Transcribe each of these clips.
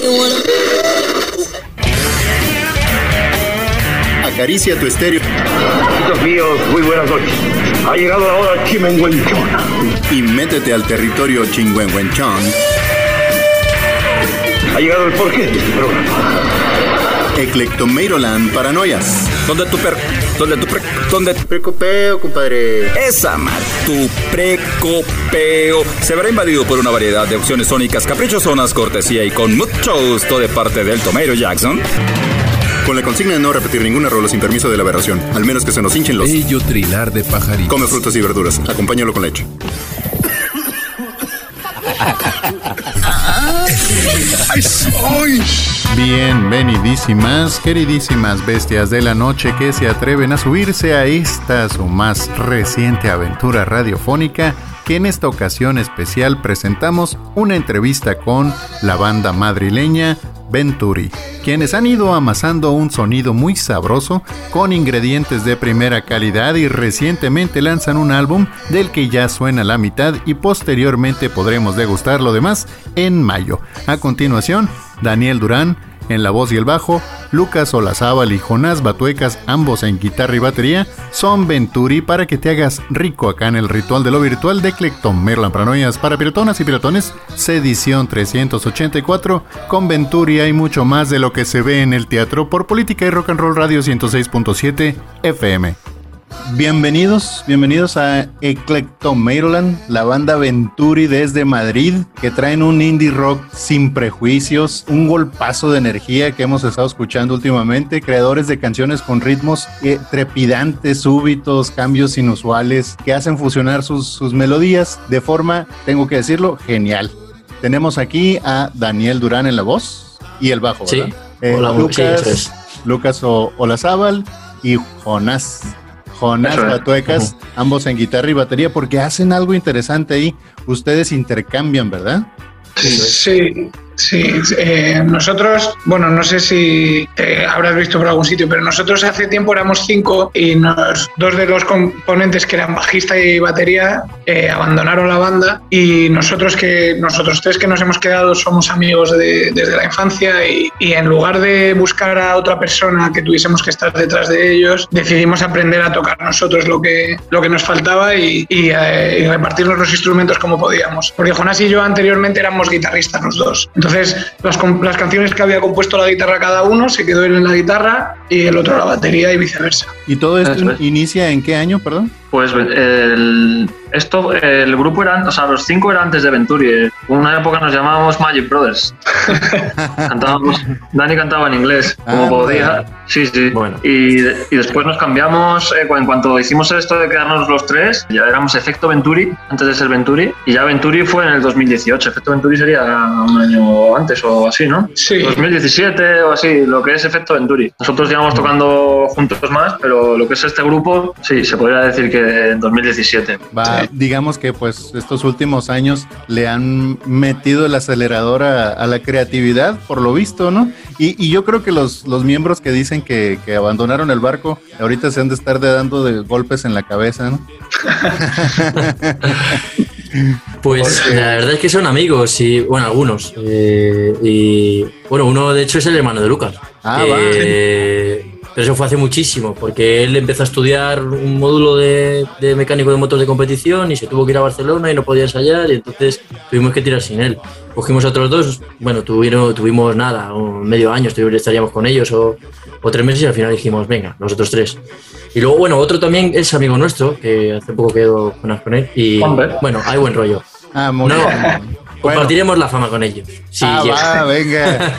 Acaricia tu estéreo. Amigos míos, muy buenas noches. Ha llegado la hora chimenguenchona. Y métete al territorio chingüengüenchón. Ha llegado el porqué de este programa. Eclectomeiroland Paranoias. ¿Dónde tu Precopeo, compadre? Esa madre, tu precopeo se verá invadido por una variedad de opciones sónicas caprichosonas, cortesía y con mucho gusto de parte del Tomeiro Jackson. Con la consigna de no repetir ninguna rola sin permiso de la aberración, al menos que se nos hinchen los... Bello trinar de pajaritos. Come frutas y verduras, acompáñalo con leche. Bienvenidísimas, queridísimas bestias de la noche que se atreven a subirse a esta su más reciente aventura radiofónica, que en esta ocasión especial presentamos una entrevista con la banda madrileña Venturi, quienes han ido amasando un sonido muy sabroso con ingredientes de primera calidad y recientemente lanzan un álbum del que ya suena la mitad y posteriormente podremos degustar lo demás en mayo. A continuación, Daniel Durán en la voz y el bajo, Lucas Olazábal y Jonás Batuecas, ambos en guitarra y batería, son Venturi para que te hagas rico acá en el ritual de lo virtual de Eclectomeiroland Paranoias para piratonas y piratones, edición 384. Con Venturi hay mucho más de lo que se ve en el teatro por Política y Rock and Roll Radio 106.7 FM. Bienvenidos a Eclectomeiroland, la banda Venturi desde Madrid, que traen un indie rock sin prejuicios, un golpazo de energía que hemos estado escuchando últimamente, creadores de canciones con ritmos trepidantes, súbitos, cambios inusuales, que hacen fusionar sus melodías de forma, tengo que decirlo, genial. Tenemos aquí a Daniel Durán en la voz y el bajo, ¿verdad? Sí. Hola, Lucas Olazábal y Jonás Batuecas, ambos en guitarra y batería, porque hacen algo interesante ahí. Ustedes intercambian, ¿verdad? Sí. Nosotros, bueno, no sé si habrás visto por algún sitio, pero nosotros hace tiempo éramos 5 y dos de los componentes, que eran bajista y batería, abandonaron la banda, y nosotros 3 que nos hemos quedado somos amigos desde la infancia, y en lugar de buscar a otra persona que tuviésemos que estar detrás de ellos, decidimos aprender a tocar nosotros lo que nos faltaba y repartirnos los instrumentos como podíamos, porque Jonás y yo anteriormente éramos guitarristas los dos. Entonces, las canciones que había compuesto la guitarra cada uno, se quedó él en la guitarra y el otro la batería y viceversa. ¿Y todo esto inicia en qué año, perdón? Pues el grupo los 5 eran antes de Venturi. Una época nos llamábamos Magic Brothers. Dani cantaba en inglés, como podía. Sí. Bueno. Y después nos cambiamos, en cuanto hicimos esto de quedarnos los 3, ya éramos Efecto Venturi, antes de ser Venturi, y ya Venturi fue en el 2018. Efecto Venturi sería un año antes o así, ¿no? Sí. 2017 o así, lo que es Efecto Venturi. Nosotros llevamos tocando juntos más, pero lo que es este grupo, sí, se podría decir que en 2017. Digamos que pues estos últimos años le han metido el acelerador a la creatividad, por lo visto, ¿no? Y yo creo que los miembros que dicen que abandonaron el barco, ahorita se han de estar dando de golpes en la cabeza, ¿no? Pues la verdad es que son amigos, y bueno, algunos. Y bueno, uno de hecho es el hermano de Lucas. Pero eso fue hace muchísimo, porque él empezó a estudiar un módulo de mecánico de motos de competición y se tuvo que ir a Barcelona y no podía ensayar, y entonces tuvimos que tirar sin él. Cogimos a otros 2, bueno, tuvimos nada, medio año estaríamos con ellos o 3 meses, y al final dijimos, venga, nosotros 3. Y luego, bueno, otro también es amigo nuestro, que hace poco quedó con él, y bueno, hay buen rollo. Muy bien. Compartiremos la fama con ellos. Sí, venga.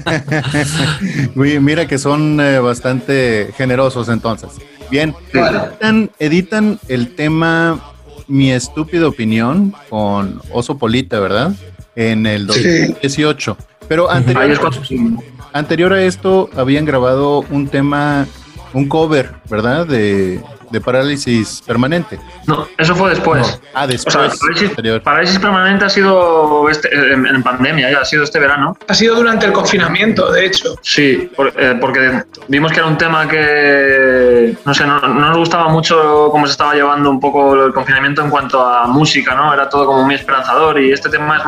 Mira que son bastante generosos entonces. Bien, editan el tema Mi Estúpida Opinión con Oso Polita, ¿verdad? En el 2018. Pero anterior a esto habían grabado un tema, un cover, ¿verdad? De de parálisis permanente. No, eso fue después. No. Después. O sea, parálisis permanente ha sido en pandemia, ya ha sido este verano. Ha sido durante el confinamiento, de hecho. Sí, porque vimos que era un tema que, no sé, no nos gustaba mucho cómo se estaba llevando un poco el confinamiento en cuanto a música, ¿no? Era todo como muy esperanzador y este tema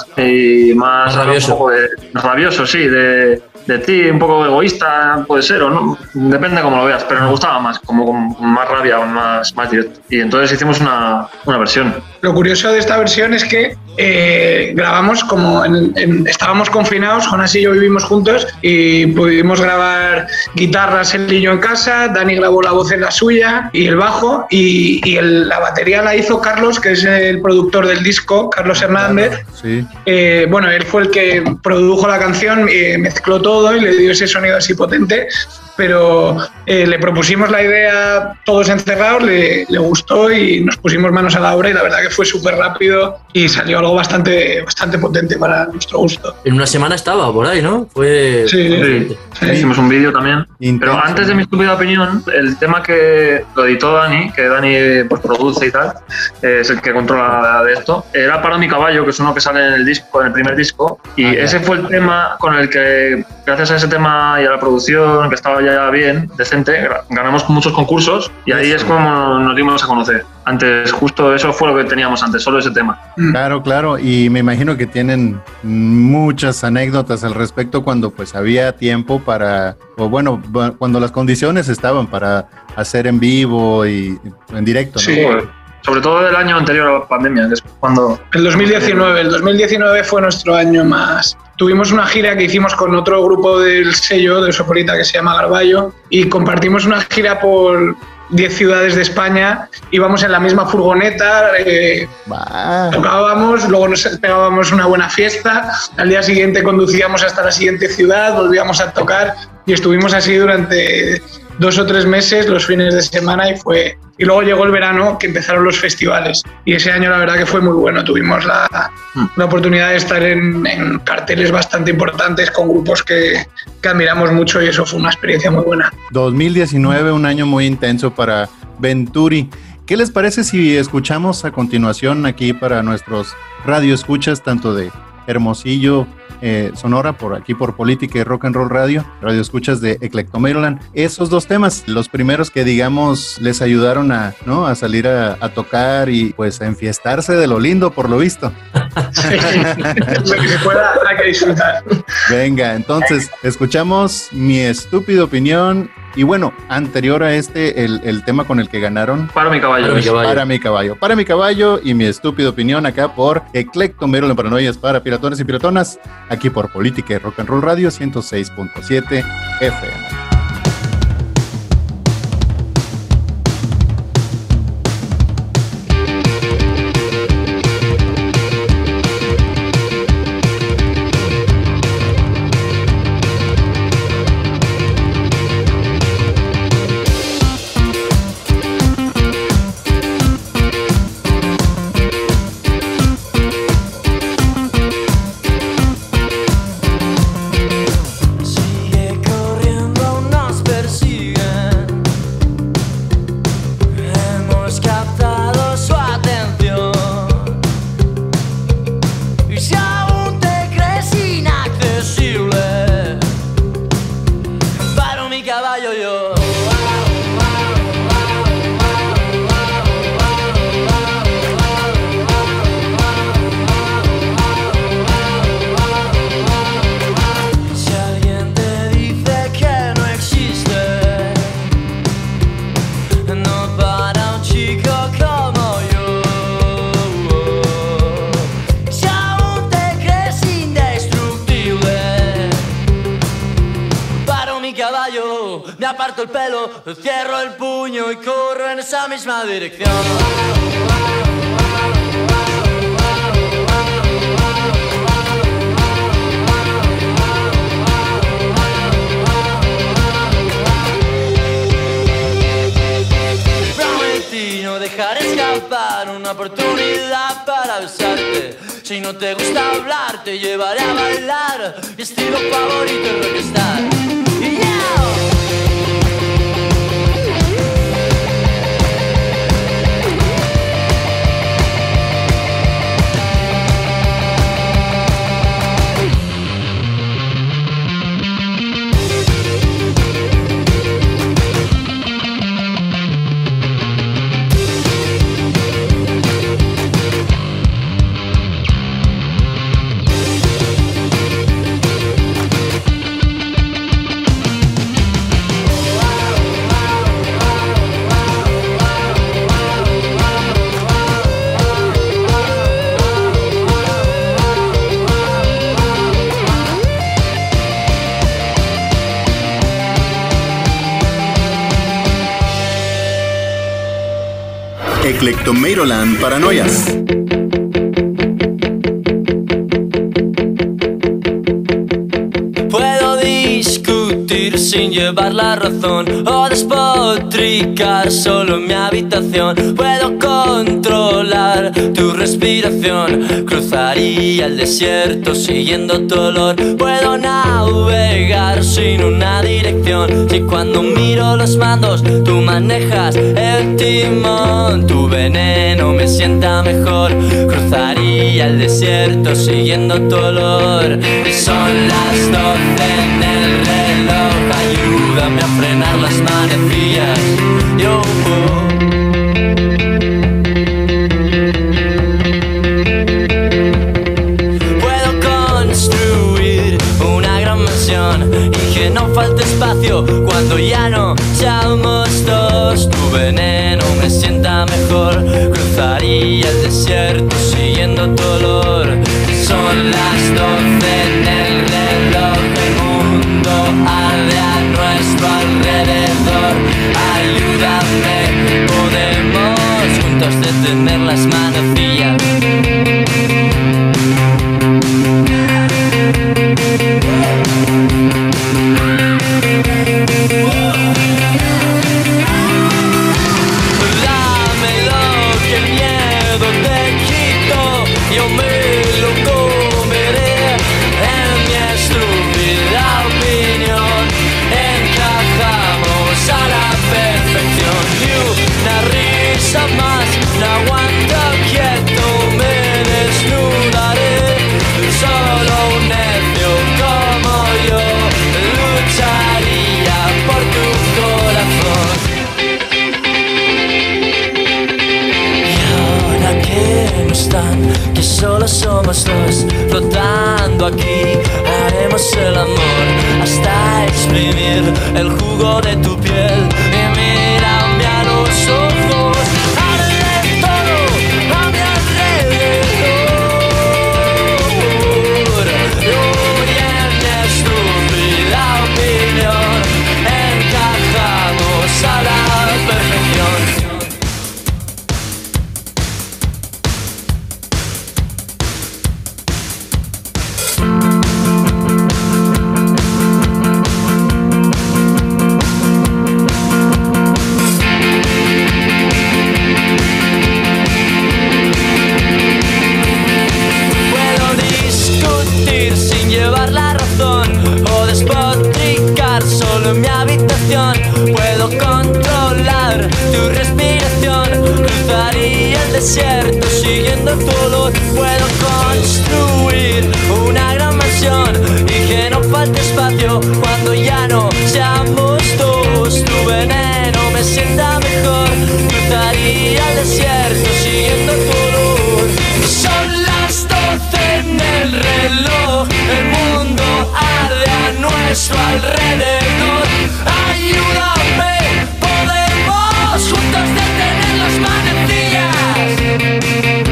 es más rabioso. Un poco rabioso, sí, de ti, un poco egoísta, puede ser, o no, depende de cómo lo veas, pero nos gustaba más, como con más rabia, más directo. Y entonces hicimos una versión. Lo curioso de esta versión es que grabamos como estábamos confinados, Jonas y yo vivimos juntos y pudimos grabar guitarras él y yo en casa, Dani grabó la voz en la suya y el bajo y la batería la hizo Carlos, que es el productor del disco, Carlos Hernández. Sí. Bueno, él fue el que produjo la canción, mezcló todo y le dio ese sonido así potente, pero le propusimos la idea todos encerrados, le gustó y nos pusimos manos a la obra y la verdad que fue súper rápido y salió algo bastante potente para nuestro gusto. En una semana estaba por ahí, ¿no? Sí. Hicimos un vídeo también. Intenso. Pero antes de mi estúpida opinión, el tema que lo editó Dani, que Dani pues produce y tal, es el que controla de esto, era Para mi caballo, que es uno que sale en el disco, en el primer disco, y ese fue el tema con el que, gracias a ese tema y a la producción, que estaba ya bien, decente, ganamos muchos concursos y ahí es como nos dimos a conocer. Antes, justo eso fue lo que teníamos antes, solo ese tema. Claro, y me imagino que tienen muchas anécdotas al respecto cuando pues había tiempo para, o bueno, cuando las condiciones estaban para hacer en vivo y en directo, ¿no? Sí. Sobre todo del año anterior a la pandemia, que es cuando... El 2019 fue nuestro año más. Tuvimos una gira que hicimos con otro grupo del sello de Sopolita que se llama Garballo y compartimos una gira por 10 ciudades de España, íbamos en la misma furgoneta, tocábamos, luego nos pegábamos una buena fiesta, al día siguiente conducíamos hasta la siguiente ciudad, volvíamos a tocar y estuvimos así durante 2 o 3 meses, los fines de semana y luego llegó el verano que empezaron los festivales y ese año la verdad que fue muy bueno, tuvimos la oportunidad de estar en carteles bastante importantes con grupos que admiramos mucho y eso fue una experiencia muy buena. 2019, un año muy intenso para Venturi. ¿Qué les parece si escuchamos a continuación aquí para nuestros radioescuchas, tanto de Hermosillo, Sonora, por aquí por Política y Rock and Roll Radio escuchas de Eclectomaryland, esos 2 temas, los primeros que digamos les ayudaron a salir a tocar y pues a enfiestarse de lo lindo por lo visto? Sí, lo que se pueda, hay que disfrutar. Venga, entonces escuchamos Mi Estúpida Opinión. Y bueno, anterior a el tema con el que ganaron, Para mi caballo. Para mi caballo y Mi Estúpida Opinión, acá por Eclectomaryland, Paranoias para piratones y piratonas, aquí por Política y Rock and Roll Radio 106.7 FM. Me aparto el pelo, cierro el puño y corro en esa misma dirección. Prometí no dejar escapar una oportunidad para besarte. Si no te gusta hablar, te llevaré a bailar. Mi estilo favorito es rockstar. Eclectomeiroland Paranoias. Puedo discutir sin llevar la razón o despotricar solo en mi habitación. Puedo controlar tu respiración, cruzaría el desierto siguiendo tu olor. Puedo navegar sin una dirección, si cuando miro los mandos tú manejas el timón. Tu veneno me sienta mejor, cruzaría el desierto siguiendo tu olor. Son las 12 en el reloj, ayúdame a frenar las manecillas. Yo puedo construir una gran mansión y que no falte espacio cuando ya no seamos dos. Tu veneno me sienta mejor, cruzaría el desierto siguiendo tu olor. Son las 12 en el reloj, el mundo arde a nuestro alrededor. Ayúdame, podemos juntos detener las manecillas. Dámelo que el miedo te quito, yo me lo comeré. En mi estúpida opinión encajamos a la perfección. Y una risa más, no aguanto quieto, me desnudaré. Solo un necio como yo lucharía por tu corazón. Y ahora que no están, que solo somos dos, flotando aquí, haremos el amor hasta exprimir el jugo de tu piel. Y mírame a los ojos, haré todo a mi alrededor. Yo y en mi estúpida opinión encajamos a la perfección. Puedo discutir sin llevar la razón o despotricar solo en mi habitación. Puedo controlar tu respiración, cruzaría el desierto siguiendo tu olor. Puedo construir una gran mansión y que no falte espacio cuando ya no seamos dos. Tu veneno me sienta mejor, cruzaría el desierto siguiendo tu olor. Son las 12 en el reloj, el mundo arde a nuestro alrededor. Ayúdame, podemos juntos detener las manecillas.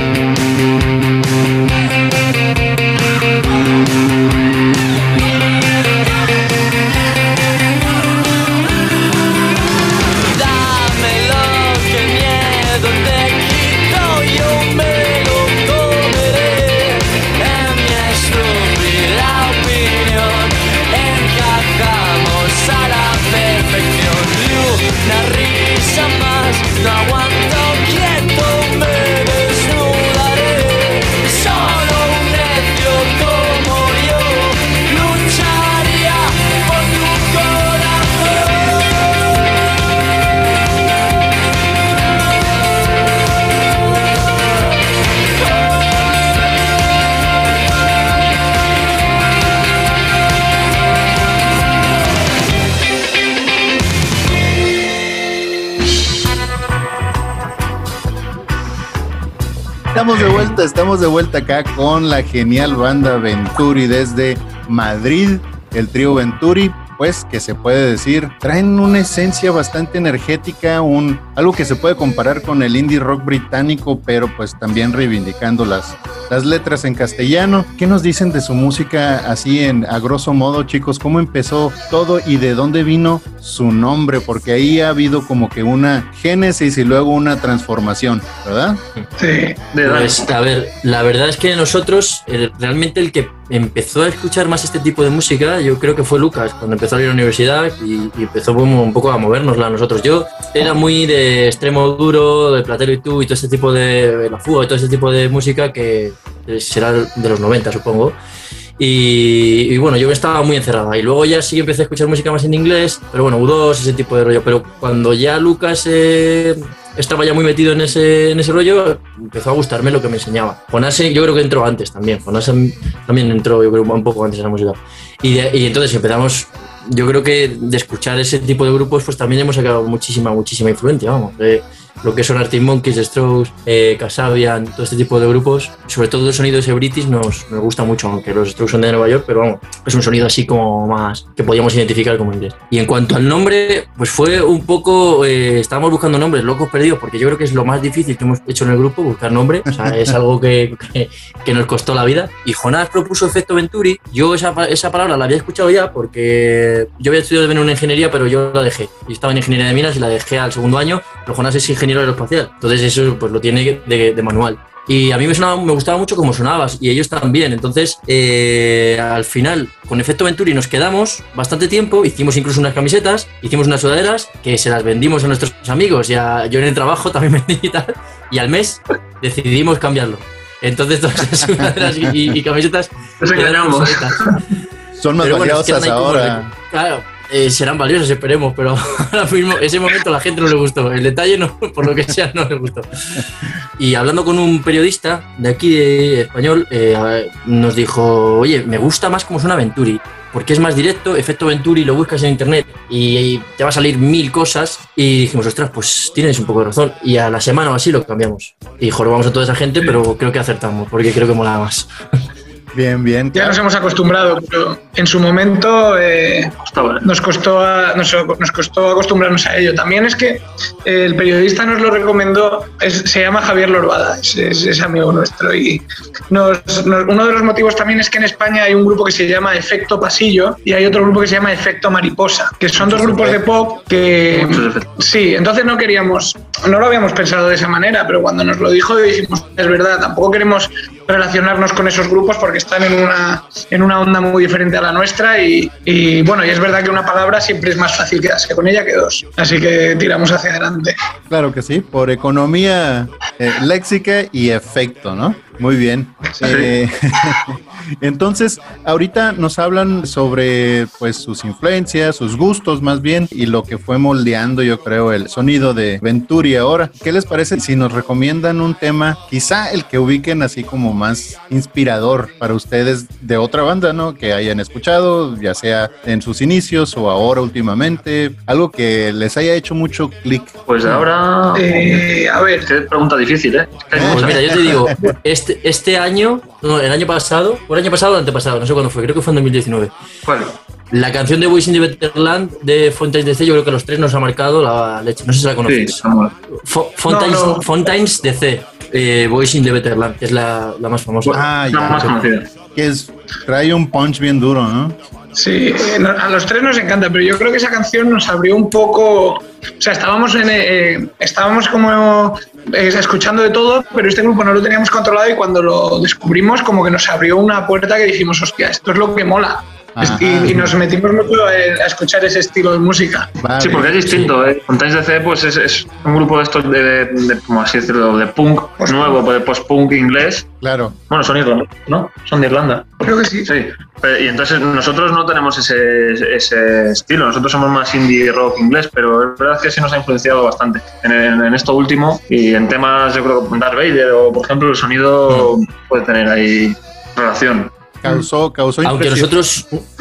Dámelo que el miedo te quito, yo me lo comeré. En mi estúpida opinión encajamos a la perfección. Y una risa más, no aguanto quieto, me desnudaré. Solo un necio como yo lucharía por tu Estamos de vuelta acá con la genial banda Venturi desde Madrid, el trío Venturi. pues, que se puede decir, traen una esencia bastante energética, algo que se puede comparar con el indie rock británico, pero pues también reivindicando las letras en castellano. ¿Qué nos dicen de su música así a grosso modo, chicos? ¿Cómo empezó todo y de dónde vino su nombre? Porque ahí ha habido como que una génesis y luego una transformación, ¿verdad? Sí. Pues, a ver, la verdad es que nosotros, realmente el que empezó a escuchar más este tipo de música, yo creo que fue Lucas, cuando empezó a ir a la universidad y empezó como un poco a movernosla a nosotros. Yo era muy de Extremo Duro, de Platero y Tú y todo este tipo de La Fuga y todo ese tipo de música que será de los 90, supongo. Y bueno, yo estaba muy encerrada y luego ya sí empecé a escuchar música más en inglés, pero bueno, U2, ese tipo de rollo. Pero cuando ya Lucas estaba ya muy metido en ese rollo, empezó a gustarme lo que me enseñaba. Jonás yo creo que entró antes también. Jonás también entró, yo creo, un poco antes en la música. Y entonces empezamos, yo creo que de escuchar ese tipo de grupos, pues también hemos sacado muchísima influencia, vamos. Lo que son Arctic Monkeys, The Strokes, Kasabian, todo este tipo de grupos, sobre todo el sonido ese British nos gusta mucho, aunque los Strokes son de Nueva York, pero vamos, es un sonido así como más que podíamos identificar como inglés. Y en cuanto al nombre, pues fue un poco, estábamos buscando nombres locos perdidos, porque yo creo que es lo más difícil que hemos hecho en el grupo, buscar nombre, o sea, es algo que nos costó la vida. Y Jonás propuso Efecto Venturi. Yo esa palabra la había escuchado ya, porque yo había estudiado también una ingeniería, pero yo la dejé. Yo estaba en ingeniería de minas y la dejé al segundo año, pero Jonás es ingeniero aeroespacial, entonces eso pues lo tiene de manual. Y a mí me gustaba mucho cómo sonabas y ellos también. Entonces, al final, con Efecto Venturi nos quedamos bastante tiempo, hicimos incluso unas camisetas, hicimos unas sudaderas que se las vendimos a nuestros amigos y yo en el trabajo también vendí y tal, y al mes decidimos cambiarlo. Entonces, todas esas sudaderas y camisetas quedaron obsoletas. Son más valiosas ahora. Claro. Serán valiosas, esperemos, pero ahora mismo, ese momento a la gente no le gustó. El detalle, no, por lo que sea, no le gustó. Y hablando con un periodista de aquí, de español, nos dijo, oye, me gusta más como suena Venturi, porque es más directo, Efecto Venturi, lo buscas en internet y te va a salir 1000 cosas. Y dijimos, ostras, pues tienes un poco de razón. Y a la semana o así lo cambiamos. Y jorobamos a toda esa gente, pero creo que acertamos, porque creo que molaba más. Bien. Ya nos hemos acostumbrado, pero en su momento nos costó acostumbrarnos a ello. También es que el periodista nos lo recomendó, se llama Javier Lorbada, es amigo nuestro. Y uno de los motivos también es que en España hay un grupo que se llama Efecto Pasillo y hay otro grupo que se llama Efecto Mariposa, que son dos grupos de pop que... Sí, entonces no lo habíamos pensado de esa manera, pero cuando nos lo dijo dijimos, es verdad, tampoco queremos relacionarnos con esos grupos porque están en una onda muy diferente a la nuestra y bueno, y es verdad que una palabra siempre es más fácil quedarse con ella que dos, así que tiramos hacia adelante. Claro que sí, por economía léxica y efecto, ¿no? Muy bien. Sí. Entonces, ahorita nos hablan sobre pues sus influencias, sus gustos más bien, y lo que fue moldeando, yo creo, el sonido de Venturi ahora. ¿Qué les parece si nos recomiendan un tema, quizá el que ubiquen así como más inspirador para ustedes de otra banda, ¿no? Que hayan escuchado, ya sea en sus inicios o ahora últimamente, algo que les haya hecho mucho clic. Pues ahora, a ver, qué pregunta difícil, ¿eh? Pues mira, yo te digo, este año, no, el año pasado o el antepasado, no sé cuándo fue, creo que fue en 2019. ¿Cuál? La canción de Boys in the Better Land de Fontaines DC, yo creo que a los tres nos ha marcado la leche. No sé si la conocéis. Sí, Fontaines DC, Boys in the Better Land, que es la más famosa. La más conocida. Que trae un punch bien duro, ¿no? Sí, a los tres nos encanta, pero yo creo que esa canción nos abrió un poco... O sea, estábamos como escuchando de todo, pero este grupo no lo teníamos controlado y cuando lo descubrimos como que nos abrió una puerta que dijimos, hostia, esto es lo que mola. Y nos metimos mucho a escuchar ese estilo de música. Vale. Sí, porque es distinto. Fontaines DC pues es un grupo de estos de como así decirlo, de punk nuevo, de post-punk inglés. Claro. Bueno, son irlandeses, ¿no? Son de Irlanda. Creo que sí. Sí. Y entonces nosotros no tenemos ese estilo. Nosotros somos más indie rock inglés, pero es verdad que sí nos ha influenciado bastante en esto último y en temas, yo creo, Darth Vader o, por ejemplo, el sonido puede tener ahí relación. Causó aunque nosotros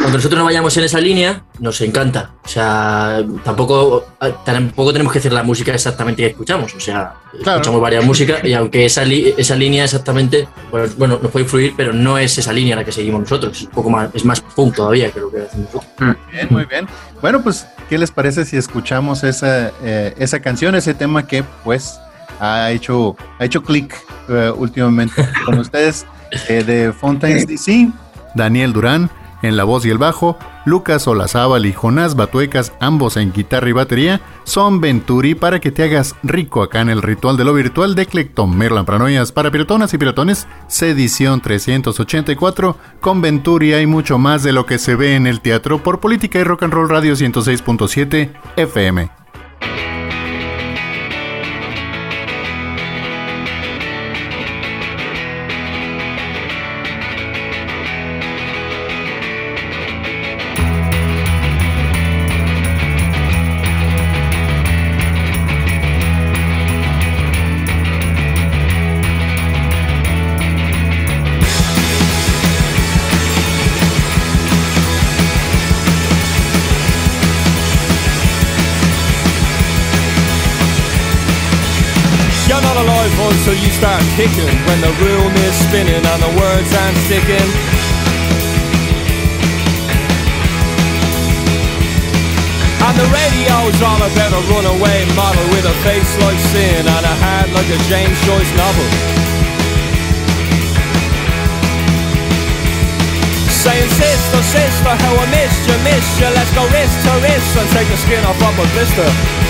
Cuando nosotros no vayamos en esa línea, nos encanta. O sea, tampoco tenemos que hacer la música exactamente que escuchamos. O sea, escuchamos varias músicas y aunque esa línea exactamente, pues, bueno, nos puede influir, pero no es esa línea la que seguimos nosotros. Es un poco más, es más punk todavía que lo que hacemos nosotros. Bien, muy bien. Bueno, pues, ¿qué les parece si escuchamos esa canción, ese tema que, pues, ha hecho clic últimamente con ustedes, de Fontaines DC, Daniel Durán en la voz y el bajo, Lucas Olazábal y Jonás Batuecas, ambos en guitarra y batería, son Venturi, para que te hagas rico acá en el ritual de lo virtual de Clectomerlan Paranoias para piratonas y piratones, edición 384. Con Venturi hay mucho más de lo que se ve en el teatro por Política y Rock and Roll Radio 106.7 FM. So you start kicking when the room is spinning and the words aren't sticking. And the radio's all about a runaway model with a face like sin and a heart like a James Joyce novel. Saying sister, sister, how I missed you, let's go wrist to wrist and take the skin off of a blister.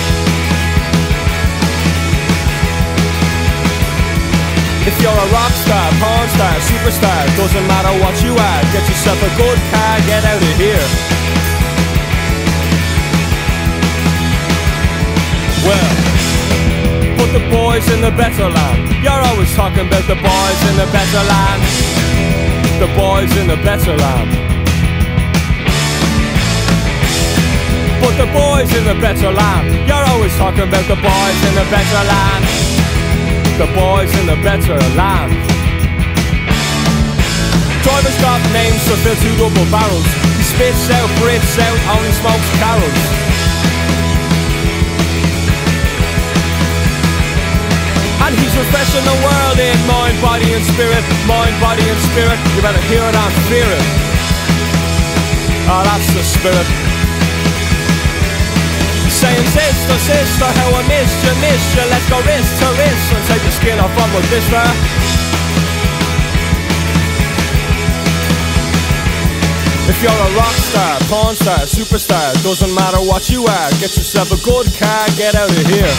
If you're a rock star, porn star, superstar, doesn't matter what you are, get yourself a good car, get out of here. Well, put the boys in the better land. You're always talking about the boys in the better land. The boys in the better land. Put the boys in the better land. You're always talking about the boys in the better land. The boys in the better land. Driver's got names to fill 2 double barrels. He spits out, breathes out, only smokes carols. And he's refreshing the world in mind, body and spirit. Mind, body and spirit. You better hear it and fear it. Oh, that's the spirit. Saying sister, sister, how I missed you, let's go wrist to wrist and take the skin off of a blister. If you're a rock star, porn star, superstar, doesn't matter what you are, get yourself a good car, get out of here.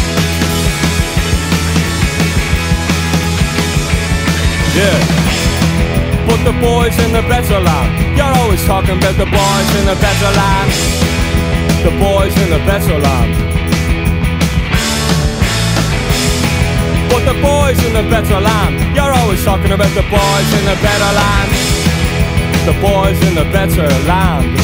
Yeah. Put the boys in the better land. You're always talking about the boys in the better land. The boys in the better land. But the boys in the better land. You're always talking about the boys in the better land. The boys in the better land.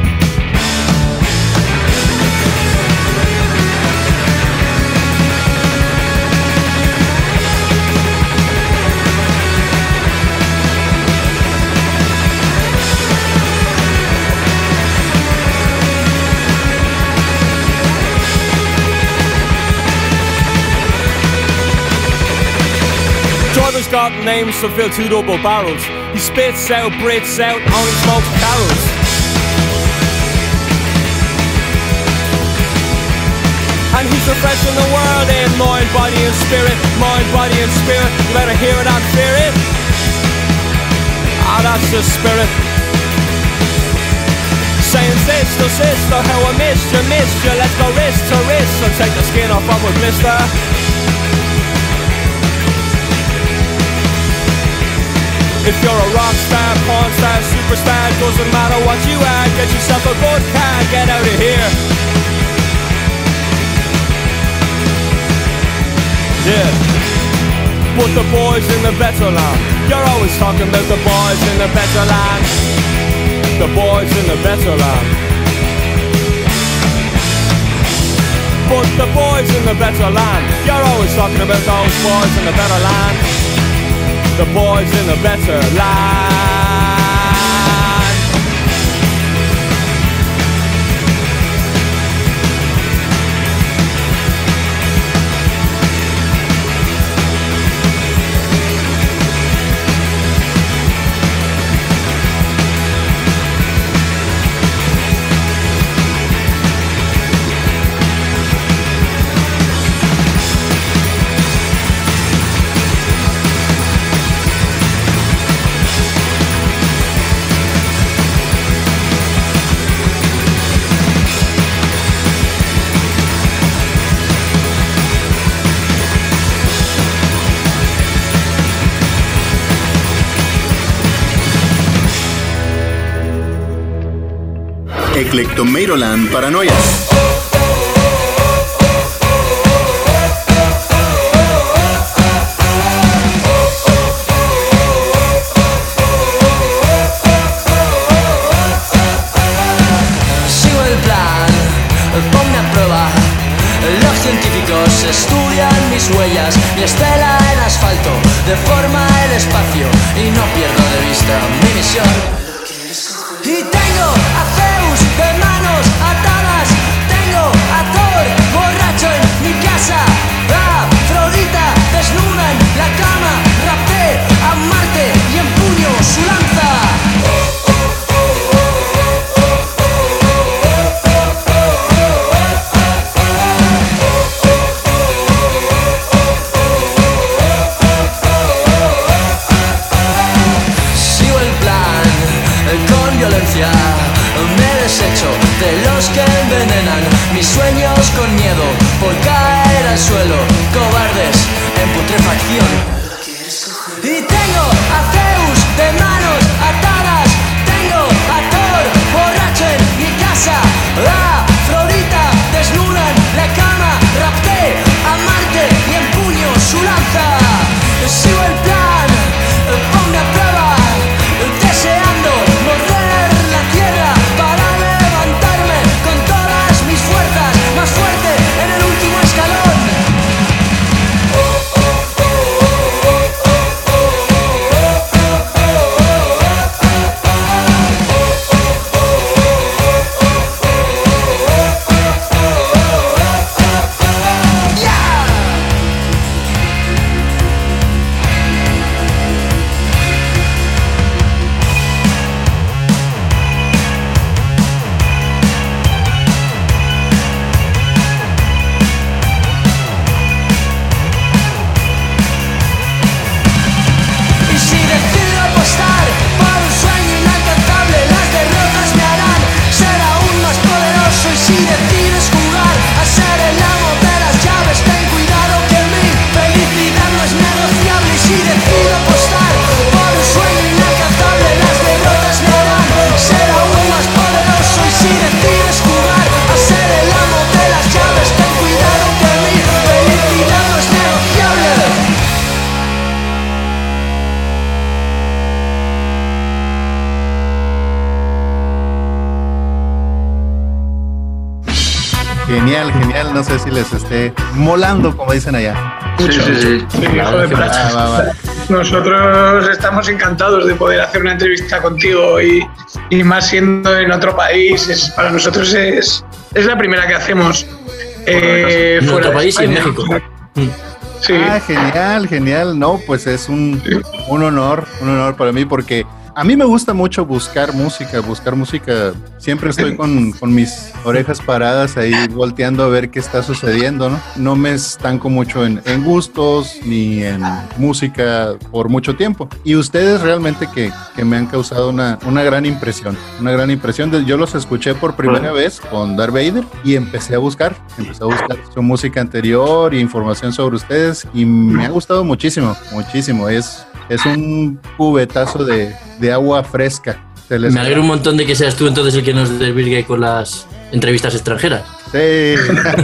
Driver's got names to fill 2 double barrels. He spits out, breathes out, only smokes carols. And he's refreshing the world in mind, body and spirit. Mind, body and spirit. You better hear it and fear it. Ah, that's the spirit. Saying sister, sister, how I missed you, let's go wrist to wrist and take the skin off of a blister. If you're a rock star, porn star, superstar, doesn't matter what you are, get yourself a good car, get out of here. Yeah. Put the boys in the better land. You're always talking about the boys in the better land. The boys in the better land. Put the boys in the better land. You're always talking about those boys in the better land. The boys in the better land. Eclectomeiroland Paranoia. Sigo el plan, ponme a prueba. Los científicos estudian mis huellas, mi estela en asfalto deforma el espacio y no pierdo de vista mi misión. Y tengo a Zeus de manos atadas, tengo a Thor borracho en mi casa, a Afrodita desnuda en la cama, rapté a Marte y empuño su lanza. Me desecho de los que envenenan mis sueños con miedo por caer al suelo, cobardes en putrefacción. Y tengo a Zeus de manos atadas, tengo a Thor borracho en mi casa, a Afrodita desnuda en la cama, rapté a Marte y empuño su lanza. Sigo el plan, ponme a prueba, deseando morder la tierra para levantarme con todas mis fuerzas, más fuerte en el último escalón. Genial, genial. No sé si les esté molando, como dicen allá. Sí, hijo de Pracha. Nosotros estamos encantados de poder hacer una entrevista contigo y más siendo en otro país. Para nosotros es la primera que hacemos en fuera otro de país y en México. Sí. Ah, genial, genial. No, pues es un honor para mí porque a mí me gusta mucho buscar música. Siempre estoy con mis orejas paradas ahí volteando a ver qué está sucediendo, ¿no? No me estanco mucho en gustos ni en música por mucho tiempo. Y ustedes realmente que me han causado una gran impresión. Yo los escuché por primera vez con Darth Vader y empecé a buscar su música anterior e información sobre ustedes y me ha gustado muchísimo. Es un cubetazo de agua fresca. Me alegro un montón de que seas tú entonces el que nos desvirgue con las entrevistas extranjeras. Sí.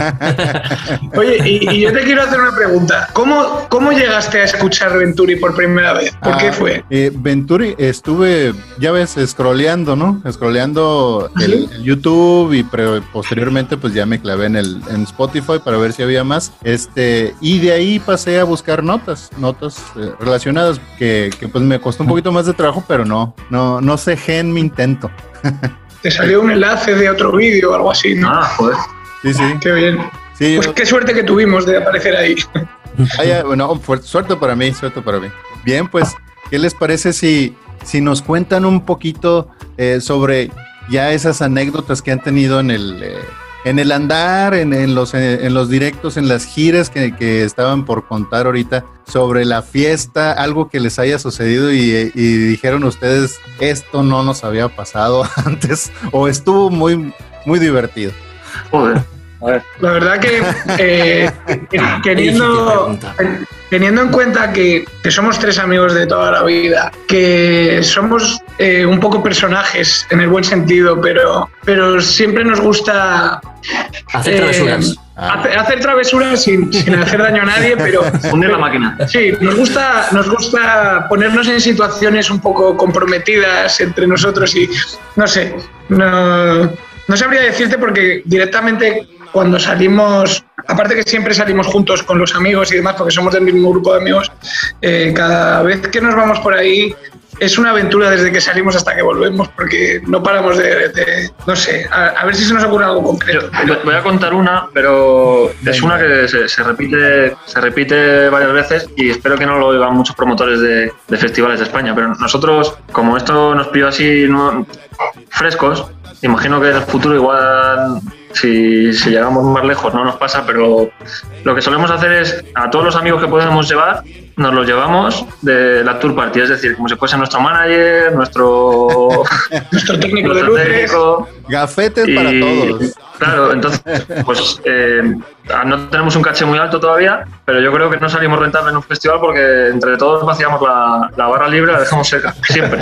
Oye, y yo te quiero hacer una pregunta. ¿Cómo llegaste a escuchar Venturi por primera vez? ¿Por qué fue? Venturi estuve, ya ves, scrolleando, ¿no? Scrolleando el YouTube y posteriormente pues ya me clavé en Spotify para ver si había más. Y de ahí pasé a buscar notas relacionadas que pues me costó un poquito más de trabajo, pero no cejé en mi intento. Te salió un enlace de otro vídeo o algo así, ¿no? Ah, joder. Sí. Qué bien. Sí, pues qué suerte que tuvimos de aparecer ahí. Bueno, suerte para mí. Bien, pues, ¿qué les parece si nos cuentan un poquito sobre ya esas anécdotas que han tenido en el andar, en los directos, en las giras que estaban por contar ahorita, sobre la fiesta, algo que les haya sucedido y dijeron ustedes, esto no nos había pasado antes, o estuvo muy, muy divertido? Joder. A ver. La verdad que teniendo en cuenta que somos 3 amigos de toda la vida, que somos un poco personajes en el buen sentido, pero siempre nos gusta hacer travesuras. Hacer travesuras sin hacer daño a nadie, pero hundir la máquina. Sí, nos gusta ponernos en situaciones un poco comprometidas entre nosotros y no sé, no sabría decirte porque directamente cuando salimos, aparte que siempre salimos juntos con los amigos y demás, porque somos del mismo grupo de amigos, cada vez que nos vamos por ahí es una aventura desde que salimos hasta que volvemos, porque no paramos de no sé, a ver si se nos ocurre algo concreto. Voy a contar una, pero es una que se repite varias veces y espero que no lo oigan muchos promotores de festivales de España, pero nosotros, como esto nos pilló así frescos, imagino que en el futuro igual, si llegamos más lejos, no nos pasa, pero lo que solemos hacer es, a todos los amigos que podemos llevar, nos los llevamos de la tour party, es decir, como si fuese nuestro manager, nuestro técnico de luces. Gafetes para todos. Claro, entonces, pues no tenemos un caché muy alto todavía, pero yo creo que no salimos rentables en un festival porque entre todos vaciamos la barra libre, la dejamos seca, siempre.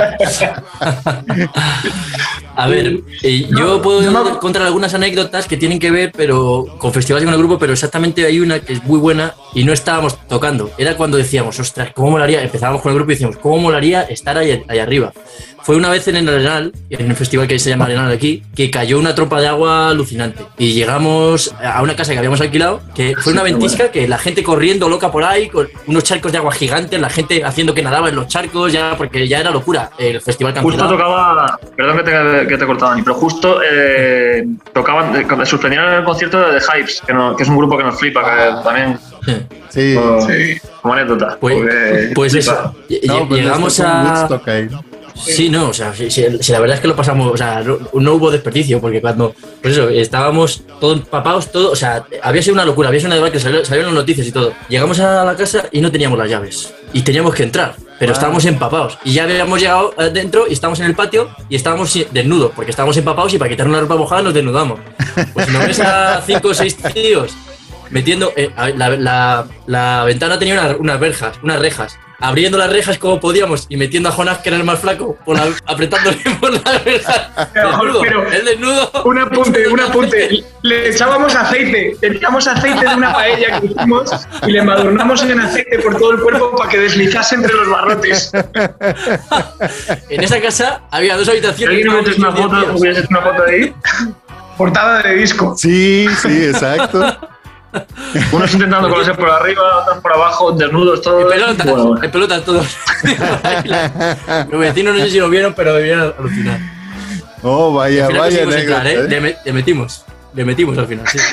A ver, yo puedo contar algunas anécdotas que tienen que ver pero con festivales y con el grupo, pero exactamente hay una que es muy buena y no estábamos tocando. Era cuando decíamos, ostras, ¿cómo molaría? Empezábamos con el grupo y decíamos, ¿cómo molaría estar ahí arriba? Fue una vez en el Arenal, en un festival que se llama Arenal aquí, que cayó una trompa de agua alucinante. Y llegamos a una casa que habíamos alquilado, que fue una ventisca que la gente corriendo loca por ahí, con unos charcos de agua gigantes, la gente haciendo que nadaba en los charcos, ya porque ya era locura el festival cancelado. Justo tocaba, perdón que te cortaba, pero justo tocaban, suspendieron el concierto de The Hypes, que es un grupo que nos flipa, que también... Sí. Como anécdota. Pues eso, llegamos a... Sí, no, o sea, si la verdad es que lo pasamos, o sea, no hubo desperdicio, porque cuando, pues eso, estábamos todos empapados, todo, o sea, había sido una locura, había sido una debacle, salieron las noticias y todo. Llegamos a la casa y no teníamos las llaves, y teníamos que entrar, pero estábamos empapados, y ya habíamos llegado dentro y estábamos en el patio y estábamos desnudos, porque estábamos empapados y para quitarnos la ropa mojada nos desnudamos. Pues si nos ves a 5 o 6 tíos metiendo, la ventana tenía unas rejas, abriendo las rejas como podíamos y metiendo a Jonás, que era el más flaco, apretándole por las rejas. Pero el desnudo. Un apunte. Le echábamos aceite. Teníamos aceite de una paella que hicimos y le embadurnamos en aceite por todo el cuerpo para que deslizase entre los barrotes. En esa casa había 2 habitaciones. ¿Alguien metes una foto? ¿Hubieras hecho una foto ahí? Portada de disco. Sí, exacto. Unos intentando colarse por arriba, otros por abajo, desnudos todos. En pelotas todos. Los vecinos no sé si lo vieron, pero debieron alucinar. Oh, vaya anécdota. Le metimos al final, sí.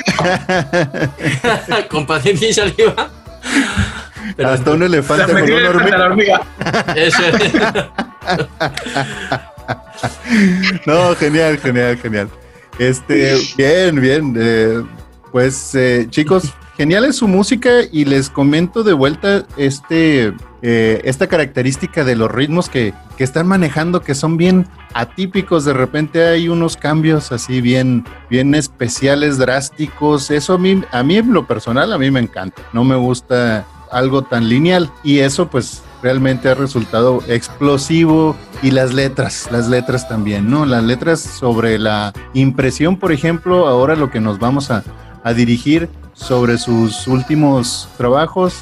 Con paciencia y saliva. Pero hasta un elefante con una hormiga. Eso es. No, genial. Bien. Pues chicos, genial es su música y les comento de vuelta esta característica de los ritmos que están manejando, que son bien atípicos. De repente hay unos cambios así bien especiales, drásticos. Eso a mí en lo personal, a mí me encanta. No me gusta algo tan lineal y eso pues realmente ha resultado explosivo. Y las letras también, ¿no? Las letras sobre la impresión, por ejemplo, ahora lo que nos vamos a dirigir sobre sus últimos trabajos,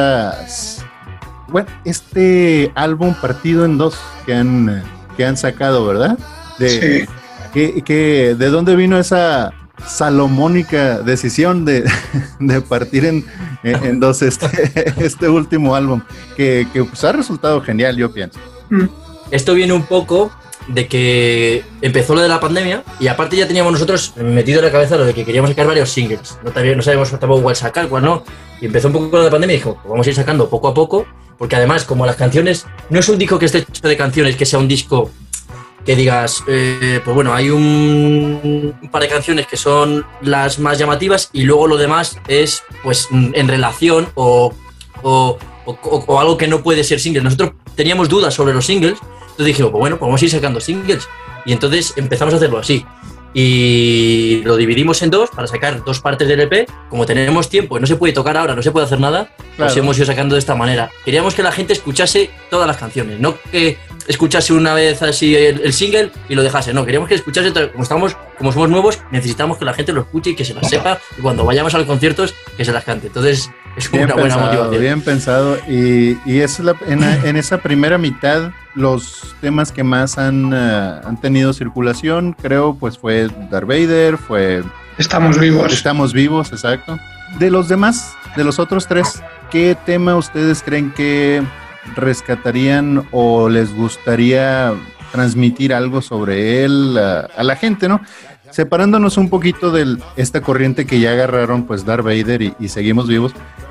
este álbum partido en 2 que han sacado, ¿verdad? Sí. ¿De dónde vino esa salomónica decisión de partir en 2 este último álbum? Que pues ha resultado genial, yo pienso. Esto viene un poco de que empezó lo de la pandemia y aparte ya teníamos nosotros metido en la cabeza lo de que queríamos sacar varios singles. No sabíamos tampoco cuál sacar, cuál no. Y empezó un poco con la pandemia y dijo, pues vamos a ir sacando poco a poco, porque además como las canciones, no es un disco que esté hecho de canciones, que sea un disco que digas, pues bueno, hay un par de canciones que son las más llamativas y luego lo demás es pues en relación o algo que no puede ser single. Nosotros teníamos dudas sobre los singles. Entonces dijimos, pues bueno, pues vamos a ir sacando singles. Y entonces empezamos a hacerlo así. y lo dividimos en dos para sacar 2 partes del EP. Como tenemos tiempo y no se puede tocar ahora, no se puede hacer nada, Claro. Los hemos ido sacando de esta manera. Queríamos que la gente escuchase todas las canciones, no que escuchase una vez así el single y lo dejase, no, queríamos que escuchase, como somos nuevos, necesitamos que la gente lo escuche y que se las sepa, y cuando vayamos a los conciertos que se las cante. Entonces es Bien una buena pensado, motivación. bien pensado. Y es en esa primera mitad, los temas que más han tenido circulación, creo, pues fue Darth Vader, fue Estamos vivos. Estamos vivos, exacto. De los demás, de los otros 3, ¿qué tema ustedes creen que rescatarían o les gustaría transmitir algo sobre él a la gente, ¿no? Separándonos un poquito de esta corriente que ya agarraron, pues Darth Vader y seguimos vivos,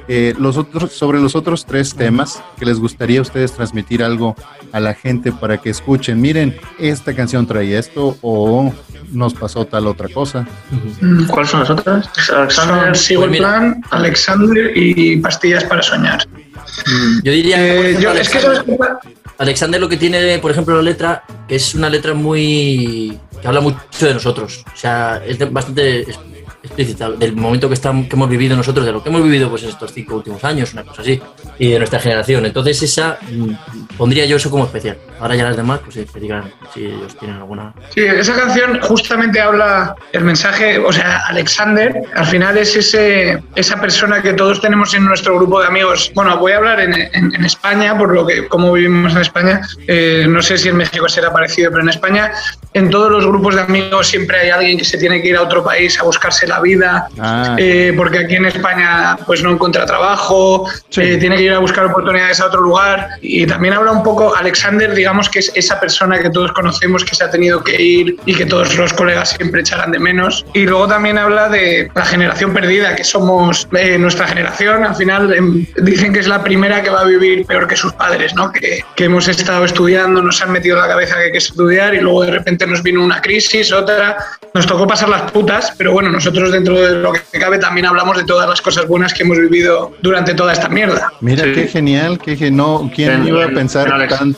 sobre los otros 3 temas que les gustaría a ustedes transmitir algo a la gente para que escuchen, miren, esta canción trae esto o nos pasó tal otra cosa. ¿Cuáles son las otras? Son Sigo el Plan, Alexander y Pastillas para Soñar. Yo diría es que ¿sabes qué pasa? Alexander lo que tiene, por ejemplo, la letra, que es una letra que habla mucho de nosotros. O sea, es bastante explícita del momento que hemos vivido nosotros, de lo que hemos vivido pues en estos 5 últimos años, una cosa así, y de nuestra generación. Entonces esa pondría yo eso como especial. Ahora ya las demás, pues que digan si ellos tienen alguna. Sí, esa canción justamente habla el mensaje, o sea, Alexander al final es esa persona que todos tenemos en nuestro grupo de amigos. Bueno, voy a hablar en España, por lo que como vivimos en España, no sé si en México será parecido, pero en España en todos los grupos de amigos siempre hay alguien que se tiene que ir a otro país a buscarse la vida, porque aquí en España pues no encuentra trabajo, tiene que ir a buscar oportunidades a otro lugar. Y también habla un poco, Alexander, digamos que es esa persona que todos conocemos que se ha tenido que ir y que todos los colegas siempre echarán de menos. Y luego también habla de la generación perdida, que somos nuestra generación. Al final dicen que es la primera que va a vivir peor que sus padres, ¿no? Que hemos estado estudiando, nos han metido en la cabeza que hay que estudiar y luego de repente nos vino una crisis, otra, nos tocó pasar las putas, pero bueno, nosotros dentro de lo que cabe también hablamos de todas las cosas buenas que hemos vivido durante toda esta mierda. Mira, qué genial, ¿quién iba a pensar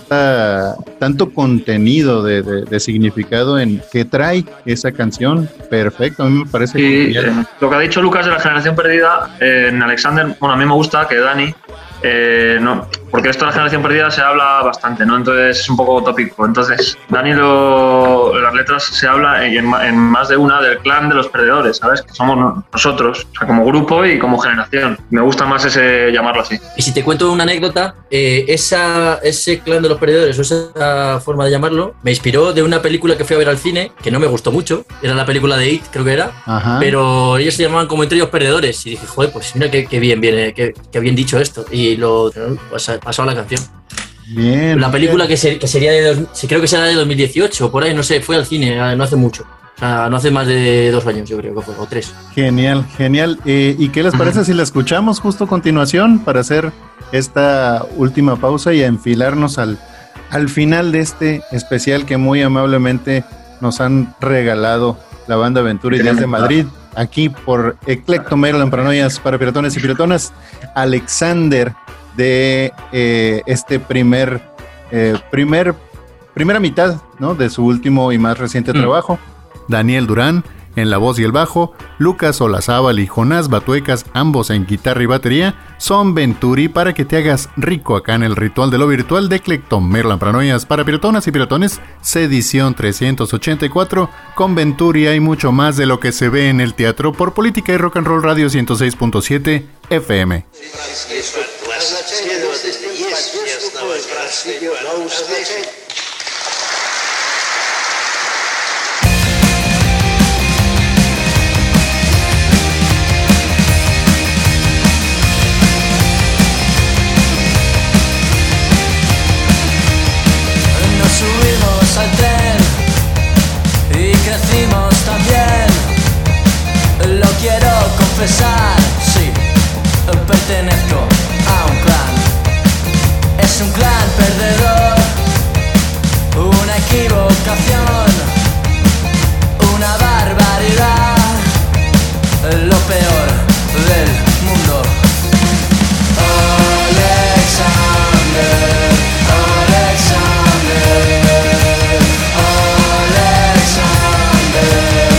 tanto contenido de significado en que trae esa canción? Perfecto, a mí me parece genial. Lo que ha dicho Lucas de la generación perdida, en Alexander, bueno, a mí me gusta que Dani, no, porque esto de la generación perdida se habla bastante, ¿no? Entonces es un poco tópico. Entonces, Dani, las letras se habla en más de una del clan de los perdedores, ¿sabes? Que somos nosotros, o sea, como grupo y como generación. Me gusta más llamarlo así. Y si te cuento una anécdota, ese clan de los perdedores, o esa forma de llamarlo, me inspiró de una película que fui a ver al cine, que no me gustó mucho. Era la película de It, creo que era. Ajá. Pero ellos se llamaban como Entre ellos perdedores. Y dije, joder, pues mira qué bien viene, qué bien dicho esto. Y lo pasó a la canción. Bien. La película que sería creo que será de 2018 o por ahí, no sé, fue al cine no hace mucho. O sea, no hace más de 2 años, yo creo que fue, o 3. Genial. ¿Y qué les parece si la escuchamos justo a continuación para hacer esta última pausa y a enfilarnos al final de este especial que muy amablemente nos han regalado la banda Venturi desde Madrid, aquí por Eclecto Maryland Paranoias para piratones y piratonas, Alexander, de este primera mitad, ¿no?, de su último y más reciente trabajo. Daniel Durán en la voz y el bajo, Lucas Olazábal y Jonás Batuecas, ambos en guitarra y batería, son Venturi para que te hagas rico acá en el ritual de lo virtual de Eclecto Maryland Paranoias para piratonas y piratones, edición 384. Con Venturi hay mucho más de lo que se ve en el teatro por Política y Rock and Roll Radio 106.7 FM. Subimos al tren y crecimos también. Lo quiero confesar, sí, pertenezco a un clan. Es un clan perdedor, una equivocación, una barbaridad, lo peor del mundo. Alexander. Alexander.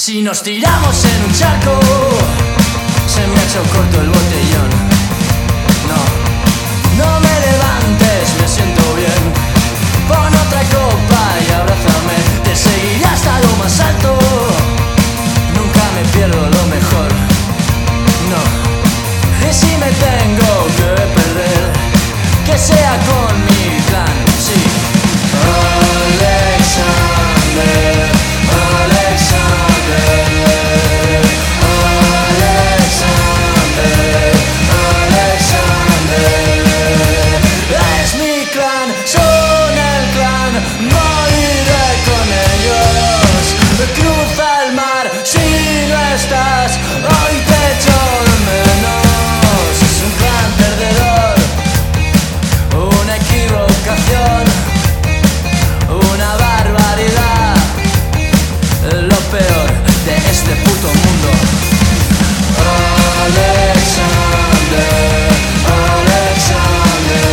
Si nos tiramos en un charco, se me ha hecho corto el botellón. No me levantes, me siento bien. Pon otra copa y abrázame. Te seguiré hasta lo más alto. Nunca me pierdo lo mejor. No. Y si me tengo que perder, que sea con mi plan. Sí. Alexander, Alexander, Alexander, Alexander. Es mi clan, son el clan, moriré con ellos. Cruza el mar si no estás, hoy te echo de menos. Es un clan perdedor, una equivocación, una barbaridad, lo peor de este puto mundo. Alexander, Alexander,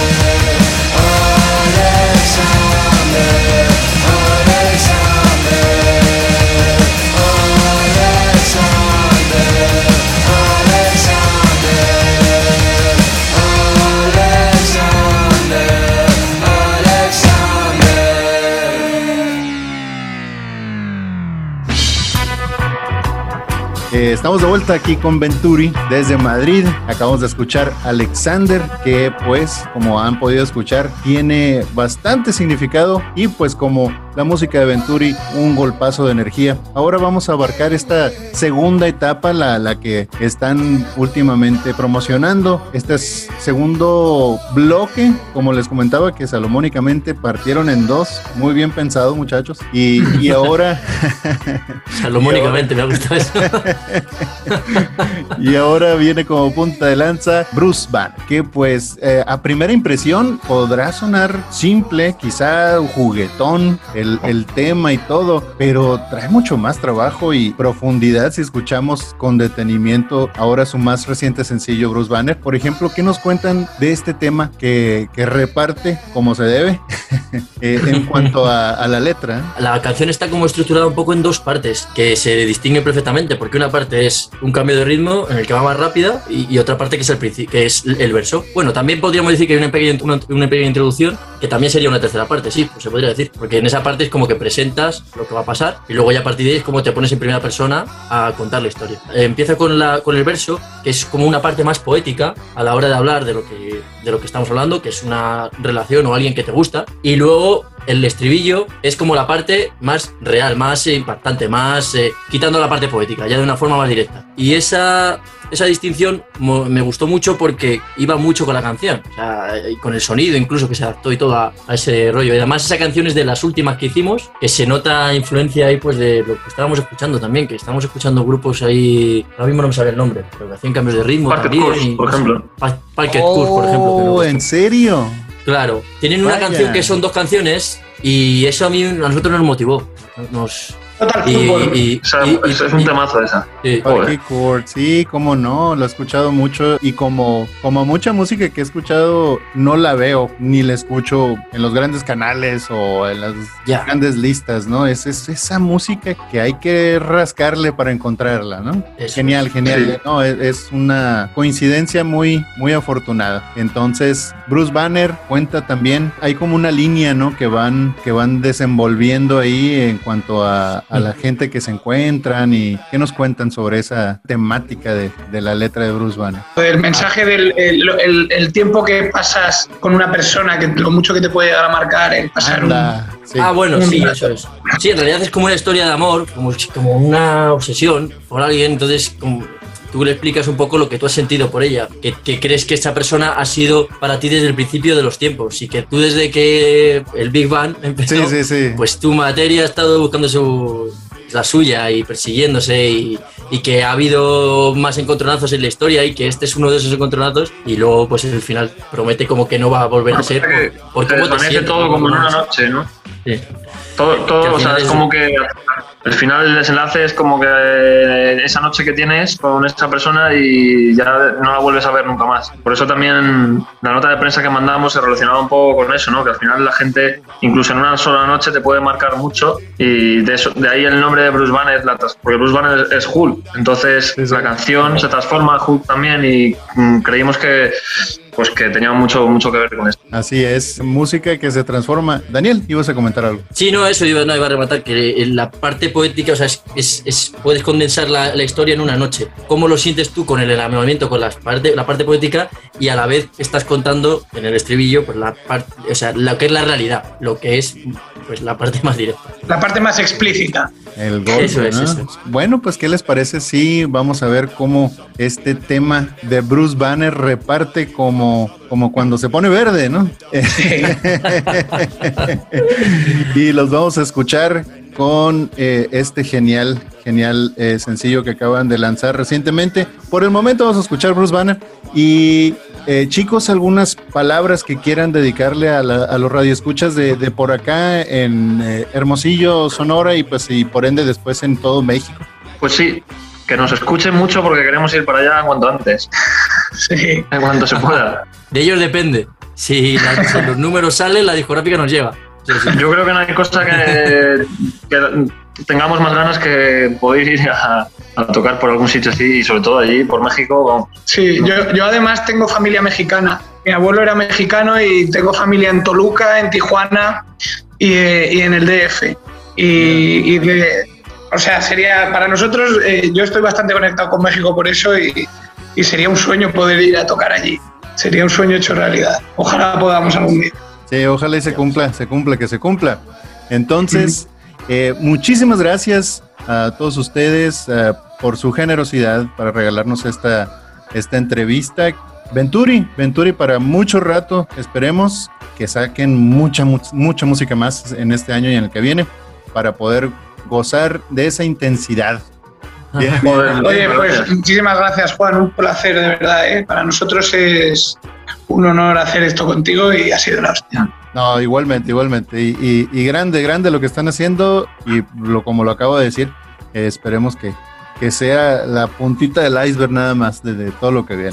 Alexander, Alexander, Estamos de vuelta aquí con Venturi desde Madrid. Acabamos de escuchar Alexander, que pues como han podido escuchar tiene bastante significado y pues como la música de Venturi, un golpazo de energía. Ahora vamos a abarcar esta segunda etapa, la que están últimamente promocionando. Este es segundo bloque, como les comentaba, que salomónicamente partieron en dos. Muy bien pensado, muchachos. Y ahora... Salomónicamente, me ha gustado eso. Y ahora viene como punta de lanza Bruce Banner, que pues a primera impresión podrá sonar simple, quizá juguetón, el tema y todo, pero trae mucho más trabajo y profundidad si escuchamos con detenimiento ahora su más reciente sencillo, Bruce Banner. Por ejemplo, ¿qué nos cuentan de este tema que reparte como se debe en cuanto a la letra? La canción está como estructurada un poco en dos partes que se distinguen perfectamente, porque una parte es un cambio de ritmo en el que va más rápida y otra parte que es el verso. Bueno, también podríamos decir que hay una pequeña introducción que también sería una tercera parte, sí, pues se podría decir, porque en esa parte es como que presentas lo que va a pasar y luego ya a partir de ahí es como te pones en primera persona a contar la historia. Empieza con el verso, que es como una parte más poética a la hora de hablar de lo que estamos hablando, que es una relación o alguien que te gusta, y luego el estribillo es como la parte más real, más impactante, más quitando la parte poética, ya de una forma más directa. Y esa distinción me gustó mucho porque iba mucho con la canción, o sea, con el sonido incluso, que se adaptó y todo a ese rollo. Y además esa canción es de las últimas que hicimos, que se nota influencia ahí pues de lo que estábamos escuchando también, que estamos escuchando grupos ahí, ahora mismo no me sale el nombre, pero que hacían cambios de ritmo también. Course, por ejemplo. Parquet Course, por ejemplo. ¿En serio? Claro, tienen una canción que son dos canciones y eso a nosotros nos motivó. Total es un temazo esa. Sí. Parquet Course, sí, cómo no, lo he escuchado mucho y como mucha música que he escuchado no la veo ni la escucho en los grandes canales o en las grandes listas, ¿no? Es esa música que hay que rascarle para encontrarla, ¿no? Eso. Genial. Sí. No, es una coincidencia muy, muy afortunada. Entonces, Bruce Banner cuenta también, hay como una línea, ¿no? Que van desenvolviendo ahí en cuanto a la gente que se encuentran y qué nos cuentan sobre esa temática de la letra de Bruce Banner. El mensaje del el tiempo que pasas con una persona, que lo mucho que te puede llegar a marcar, el pasar Sí. Bueno, sí, eso es. Sí, en realidad es como una historia de amor, como una obsesión por alguien, entonces tú le explicas un poco lo que tú has sentido por ella, que crees que esa persona ha sido para ti desde el principio de los tiempos y que tú desde que el Big Bang empezó, pues tu materia ha estado buscando la suya y persiguiéndose y que ha habido más encontronazos en la historia y que este es uno de esos encontronazos y luego pues el final promete como que no va a volver a ser por cómo te sientes. Todo como en una noche, ¿no? Sí. Todo o sea, es como que El final, el desenlace es como que esa noche que tienes con esa persona y ya no la vuelves a ver nunca más. Por eso también la nota de prensa que mandamos se relacionaba un poco con eso, ¿no? Que al final la gente, incluso en una sola noche, te puede marcar mucho, y de ahí el nombre de Bruce Banner, porque Bruce Banner es Hulk. Entonces la canción se transforma a Hulk también, y creímos que tenía mucho que ver con esto. Así es, música que se transforma. Daniel, ibas a comentar algo. Sí, no, eso iba a rematar, que la parte poética, o sea, puedes condensar la historia en una noche. ¿Cómo lo sientes tú con el enamoramiento, con la parte poética, y a la vez estás contando en el estribillo pues la parte, o sea, lo que es la realidad, lo que es pues la parte más directa, la parte más explícita? El golpe, eso es. Bueno, pues ¿qué les parece si vamos a ver cómo este tema de Bruce Banner reparte como cuando se pone verde, ¿no? Sí. Y los vamos a escuchar con este genial sencillo que acaban de lanzar recientemente. Por el momento vamos a escuchar Bruce Banner. Y chicos, algunas palabras que quieran dedicarle a los radioescuchas de por acá en Hermosillo, Sonora, y por ende después en todo México. Pues sí, que nos escuchen mucho porque queremos ir para allá en cuanto antes. Sí, en cuanto se pueda. De ellos depende. Si los números salen, la discográfica nos lleva. Sí. Yo creo que no hay cosa que tengamos más ganas que poder ir a tocar por algún sitio así, y sobre todo allí por México. Vamos. Sí, yo además tengo familia mexicana. Mi abuelo era mexicano y tengo familia en Toluca, en Tijuana y en el DF. O sea, sería para nosotros, yo estoy bastante conectado con México por eso, y sería un sueño poder ir a tocar allí. Sería un sueño hecho realidad. Ojalá podamos algún día. Sí, ojalá y se cumpla. Entonces, muchísimas gracias a todos ustedes por su generosidad para regalarnos esta entrevista. Venturi, para mucho rato, esperemos que saquen mucha música más en este año y en el que viene, para poder gozar de esa intensidad. Bien. Oye, pues muchísimas gracias, Juan, un placer de verdad, ¿eh? Para nosotros es un honor hacer esto contigo y ha sido la hostia. No, igualmente, y grande lo que están haciendo, y como lo acabo de decir, esperemos que sea la puntita del iceberg nada más de todo lo que viene.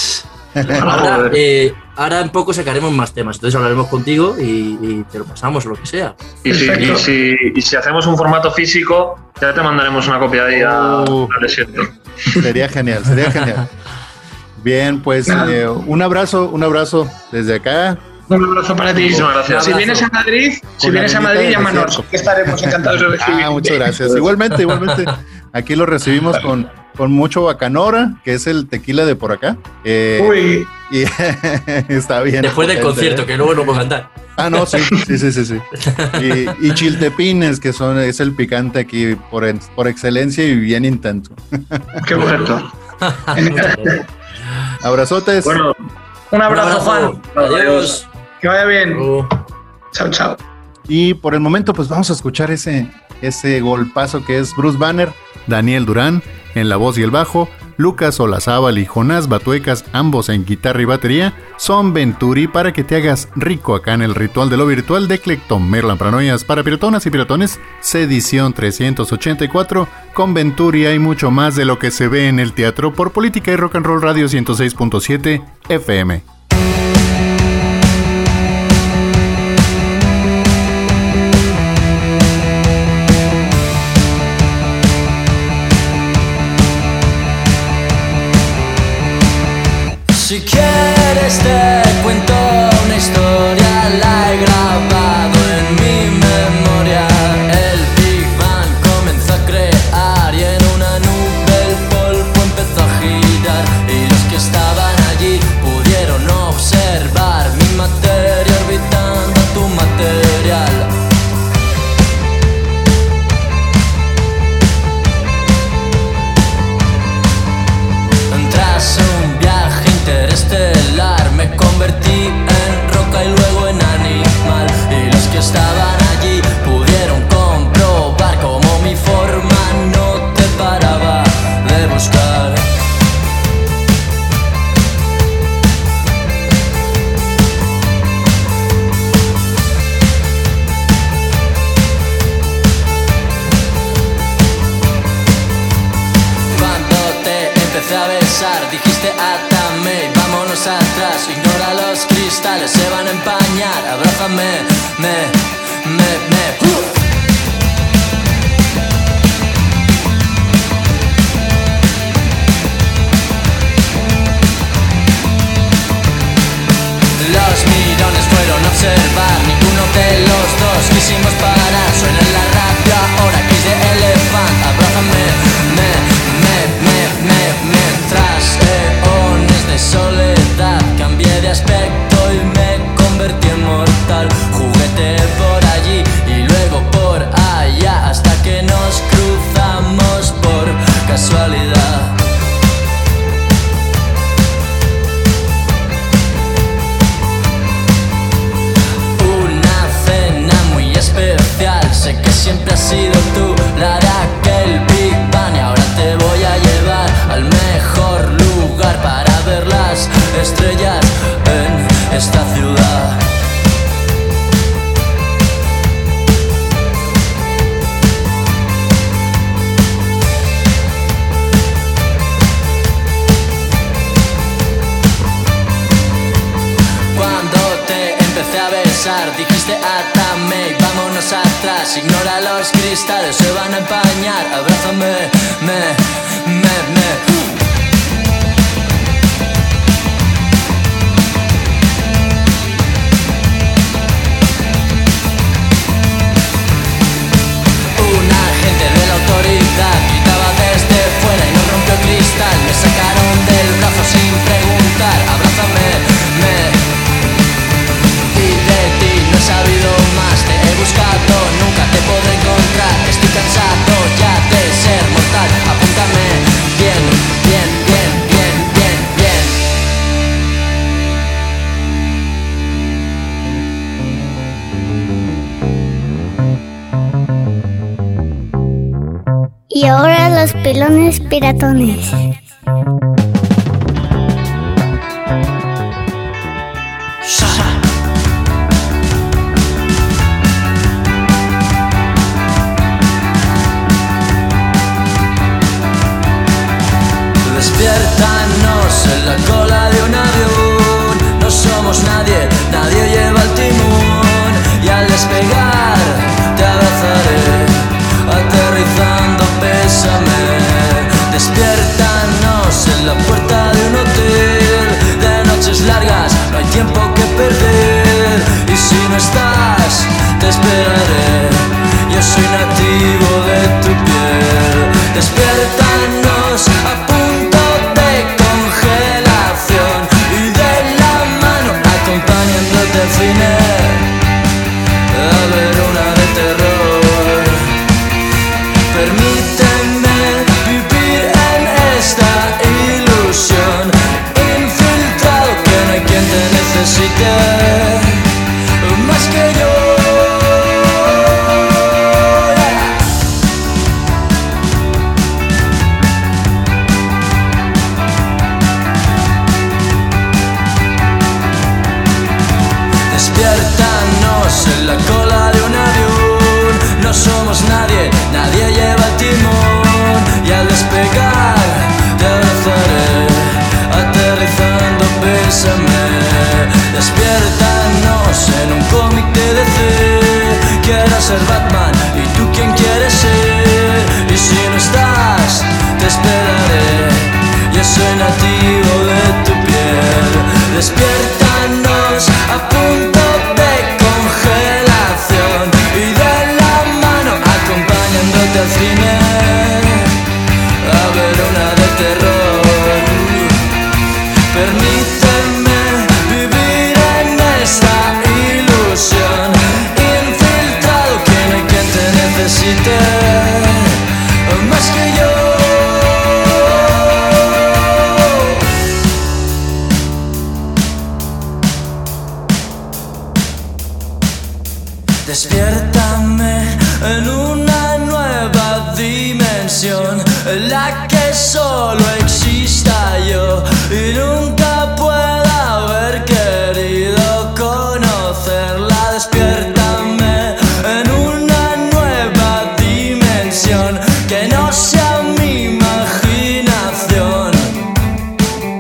Ahora en poco sacaremos más temas, entonces hablaremos contigo y te lo pasamos o lo que sea. Y si hacemos un formato físico, ya te mandaremos una copia ahí al desierto. Sería genial. Bien, pues un abrazo desde acá. Un abrazo para ti. Muchísimas gracias. Si vienes a Madrid, llámanos, que estaremos encantados de recibirte. Muchas gracias. Igualmente. Aquí lo recibimos con mucho bacanora, que es el tequila de por acá. Uy. Y está bien. Después del concierto, que luego no puedo cantar. No, sí. Y chiltepines, que es el picante aquí por excelencia y bien intenso. Qué bonito. Abrazotes. Bueno, un abrazo, Juan. Adiós. Que vaya bien. Chao. Y por el momento, pues vamos a escuchar ese golpazo que es Bruce Banner. Daniel Durán en la voz y el bajo, Lucas Olazábal y Jonás Batuecas, ambos en guitarra y batería, son Venturi, para que te hagas rico acá en el ritual de lo virtual de Clecton Merlan Paranoias para piratonas y piratones, edición 384. Con Venturi hay mucho más de lo que se ve en el teatro por Política y Rock and Roll Radio 106.7 FM. Si quieres te cuento una historia, la he grabado en mi memoria. El Big Bang comenzó a crear y en una nube el polvo empezó a girar, y los que estaban allí pudieron dijiste átame y vámonos atrás. Ignora los cristales, se van a empañar. Abrázame, Los mirones fueron a observar, ninguno de los dos quisimos parar. Suena en la radio ahora Kiss de Elephant. Abrázame, tras eones de soledad cambié de aspecto y me convertí en mortal. Juguete por allí y luego por allá hasta que nos cruzamos por casualidad. Especial, sé que siempre has sido tú la de aquel Big Bang y ahora te voy a llevar al mejor lugar para ver las estrellas en esta ciudad. Cuando te empecé a besar dijiste átame y vámonos atrás. Ignora los cristales, se van a empañar. Abrázame, Un agente de la autoridad gritaba desde fuera y nos rompió el cristal. Me sacaron del brazo sin preguntar. Abrázame, no he sabido más, te he buscado, nunca te podré encontrar. Estoy cansado ya de ser mortal. Apúntame bien, bien, bien, bien, bien, bien. Y ahora los pelones piratones. Despiértanos en la cola de un avión. No somos nadie, nadie lleva el timón. Y al despegar te abrazaré, aterrizando bésame. Despiértanos en la puerta de un hotel. De noches largas no hay tiempo que perder. Y si no estás, te esperaré. Yo soy nativo de tu piel. Despiértanos a punto de congelación y de la mano acompañándote al cine a ver una de terror. Permíteme vivir en esta ilusión, infiltrado que no hay quien te necesite más que yo. Despiértanos en la cola de un avión. No somos nadie, nadie lleva el timón. Y al despegar te abrazaré, aterrizando bésame. Despiértanos en un cómic de DC. Quiero ser Batman y tú quién quieres ser. Y si no estás, te esperaré. Yo soy nativo de tu piel. Despiértanos a punto de congelación y de la mano acompañándote al cine a ver una de terror. Permíteme vivir en esta ilusión, infiltrado que no hay quien te necesite más que yo. Despiértame en una nueva dimensión en la que solo exista yo y nunca pueda haber querido conocerla. Despiértame en una nueva dimensión que no sea mi imaginación.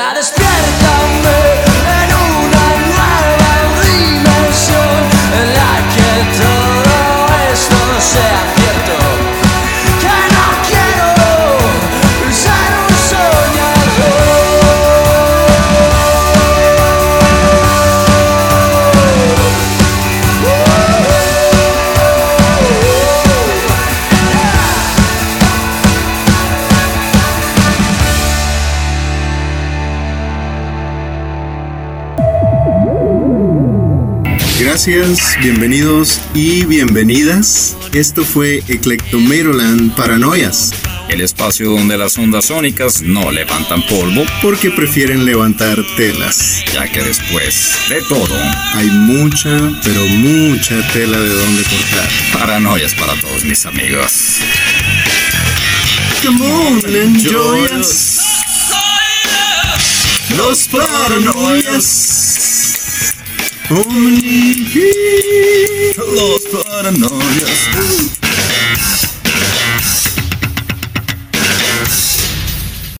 Despiértame en una nueva dimensión en la que todo esto sea cierto. Que no quiero ser un Gracias, bienvenidos y bienvenidas. Esto fue Eclectomeroland Paranoias. El espacio donde las ondas sónicas no levantan polvo, porque prefieren levantar telas. ya que después de todo, Hay mucha, pero mucha tela de donde cortar. paranoias para todos mis amigos. Come on, enjoy us. Los paranoias. Los paranoias.